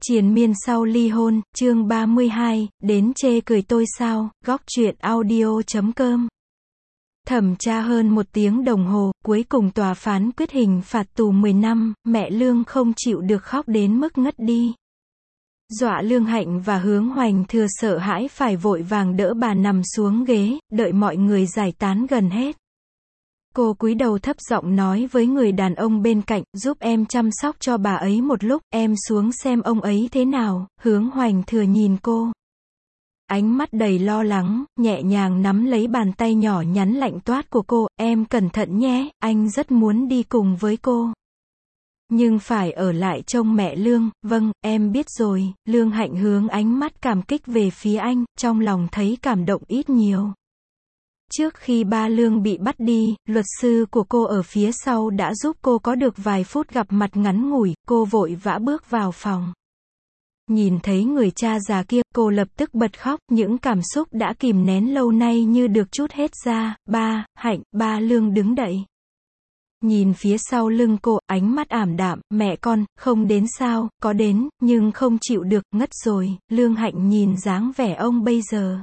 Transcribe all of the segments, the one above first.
Triền miên sau ly hôn, chương 32, đến chê cười tôi sao, góc truyện audio.com. Thẩm tra hơn 1 tiếng đồng hồ, cuối cùng tòa phán quyết hình phạt tù 10 năm, mẹ Lương không chịu được khóc đến mức ngất đi. Dọa Lương Hạnh và Hướng Hoành Thừa sợ hãi phải vội vàng đỡ bà nằm xuống ghế, đợi mọi người giải tán gần hết. Cô cúi đầu thấp giọng nói với người đàn ông bên cạnh, giúp em chăm sóc cho bà ấy một lúc, em xuống xem ông ấy thế nào. Hướng Hoành Thừa nhìn cô, ánh mắt đầy lo lắng, nhẹ nhàng nắm lấy bàn tay nhỏ nhắn lạnh toát của cô, em cẩn thận nhé, anh rất muốn đi cùng với cô. Nhưng phải ở lại trông mẹ Lương. Vâng, em biết rồi. Lương Hạnh hướng ánh mắt cảm kích về phía anh, trong lòng thấy cảm động ít nhiều. Trước khi ba Lương bị bắt đi, luật sư của cô ở phía sau đã giúp cô có được vài phút gặp mặt ngắn ngủi, cô vội vã bước vào phòng. Nhìn thấy người cha già kia, cô lập tức bật khóc, những cảm xúc đã kìm nén lâu nay như được trút hết ra. Ba, Hạnh, ba Lương đứng dậy. Nhìn phía sau lưng cô, ánh mắt ảm đạm, mẹ con, không đến sao, có đến, nhưng không chịu được, ngất rồi. Lương Hạnh nhìn dáng vẻ ông bây giờ,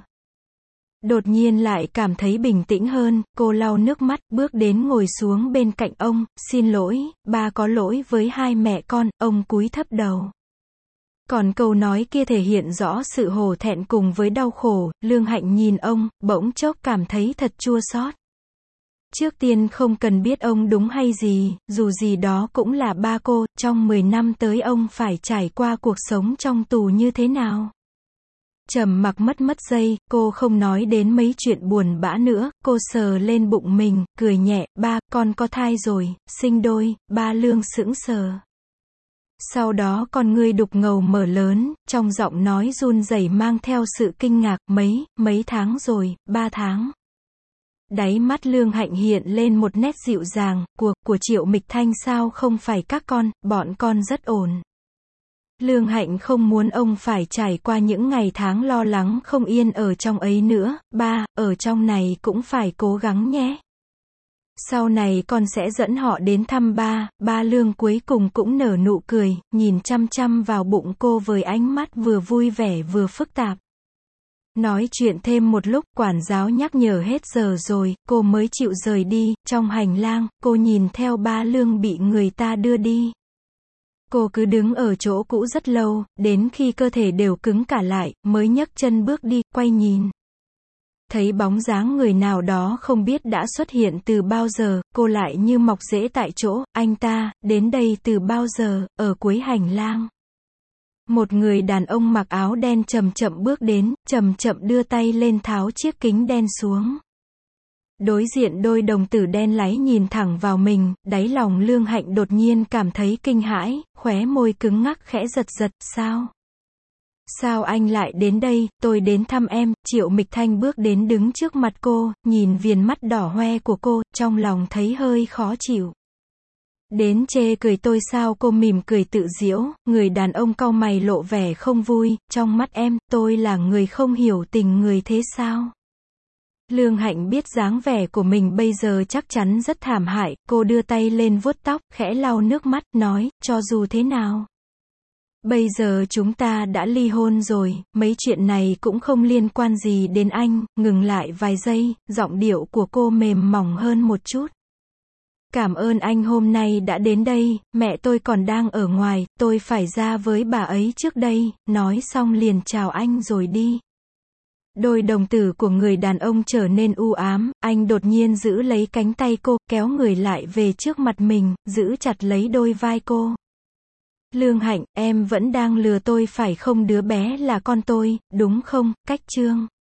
đột nhiên lại cảm thấy bình tĩnh hơn, cô lau nước mắt, bước đến ngồi xuống bên cạnh ông, xin lỗi, ba có lỗi với hai mẹ con. Ông cúi thấp đầu. Còn câu nói kia thể hiện rõ sự hổ thẹn cùng với đau khổ. Lương Hạnh nhìn ông, bỗng chốc cảm thấy thật chua xót. Trước tiên không cần biết ông đúng hay gì, dù gì đó cũng là ba cô, trong 10 năm tới ông phải trải qua cuộc sống trong tù như thế nào. Trầm mặc mất giây, cô không nói đến mấy chuyện buồn bã nữa, cô sờ lên bụng mình, cười nhẹ, ba, con có thai rồi, sinh đôi. Ba Lương sững sờ. Sau đó con ngươi đục ngầu mở lớn, trong giọng nói run rẩy mang theo sự kinh ngạc, mấy tháng rồi, 3 tháng. Đáy mắt Lương Hạnh hiện lên một nét dịu dàng, của Triệu Mịch Thanh sao không phải các con, bọn con rất ổn. Lương Hạnh không muốn ông phải trải qua những ngày tháng lo lắng không yên ở trong ấy nữa. Ba, ở trong này cũng phải cố gắng nhé. Sau này con sẽ dẫn họ đến thăm ba. Ba Lương cuối cùng cũng nở nụ cười, nhìn chăm chăm vào bụng cô với ánh mắt vừa vui vẻ vừa phức tạp. Nói chuyện thêm một lúc, quản giáo nhắc nhở hết giờ rồi, cô mới chịu rời đi. Trong hành lang, cô nhìn theo ba Lương bị người ta đưa đi. Cô cứ đứng ở chỗ cũ rất lâu, đến khi cơ thể đều cứng cả lại, mới nhấc chân bước đi, quay nhìn. Thấy bóng dáng người nào đó không biết đã xuất hiện từ bao giờ, cô lại như mọc rễ tại chỗ. Anh ta, đến đây từ bao giờ? Ở cuối hành lang. Một người đàn ông mặc áo đen chậm chậm bước đến, chậm chậm đưa tay lên tháo chiếc kính đen xuống. Đối diện đôi đồng tử đen láy nhìn thẳng vào mình, đáy lòng Lương Hạnh đột nhiên cảm thấy kinh hãi, khóe môi cứng ngắc khẽ giật giật, sao? Sao anh lại đến đây? Tôi đến thăm em. Triệu Mịch Thanh bước đến đứng trước mặt cô, nhìn viền mắt đỏ hoe của cô, trong lòng thấy hơi khó chịu. Đến chê cười tôi sao? Cô mỉm cười tự giễu. Người đàn ông cau mày lộ vẻ không vui, trong mắt em, tôi là người không hiểu tình người thế sao? Lương Hạnh biết dáng vẻ của mình bây giờ chắc chắn rất thảm hại, cô đưa tay lên vuốt tóc, khẽ lau nước mắt, nói, cho dù thế nào. Bây giờ chúng ta đã ly hôn rồi, mấy chuyện này cũng không liên quan gì đến anh. Ngừng lại vài giây, giọng điệu của cô mềm mỏng hơn một chút. Cảm ơn anh hôm nay đã đến đây, mẹ tôi còn đang ở ngoài, tôi phải ra với bà ấy trước đây. Nói xong liền chào anh rồi đi. Đôi đồng tử của người đàn ông trở nên u ám, anh đột nhiên giữ lấy cánh tay cô, kéo người lại về trước mặt mình, giữ chặt lấy đôi vai cô. Lương Hạnh, em vẫn đang lừa tôi phải không? Đứa bé là con tôi, đúng không? Cách chương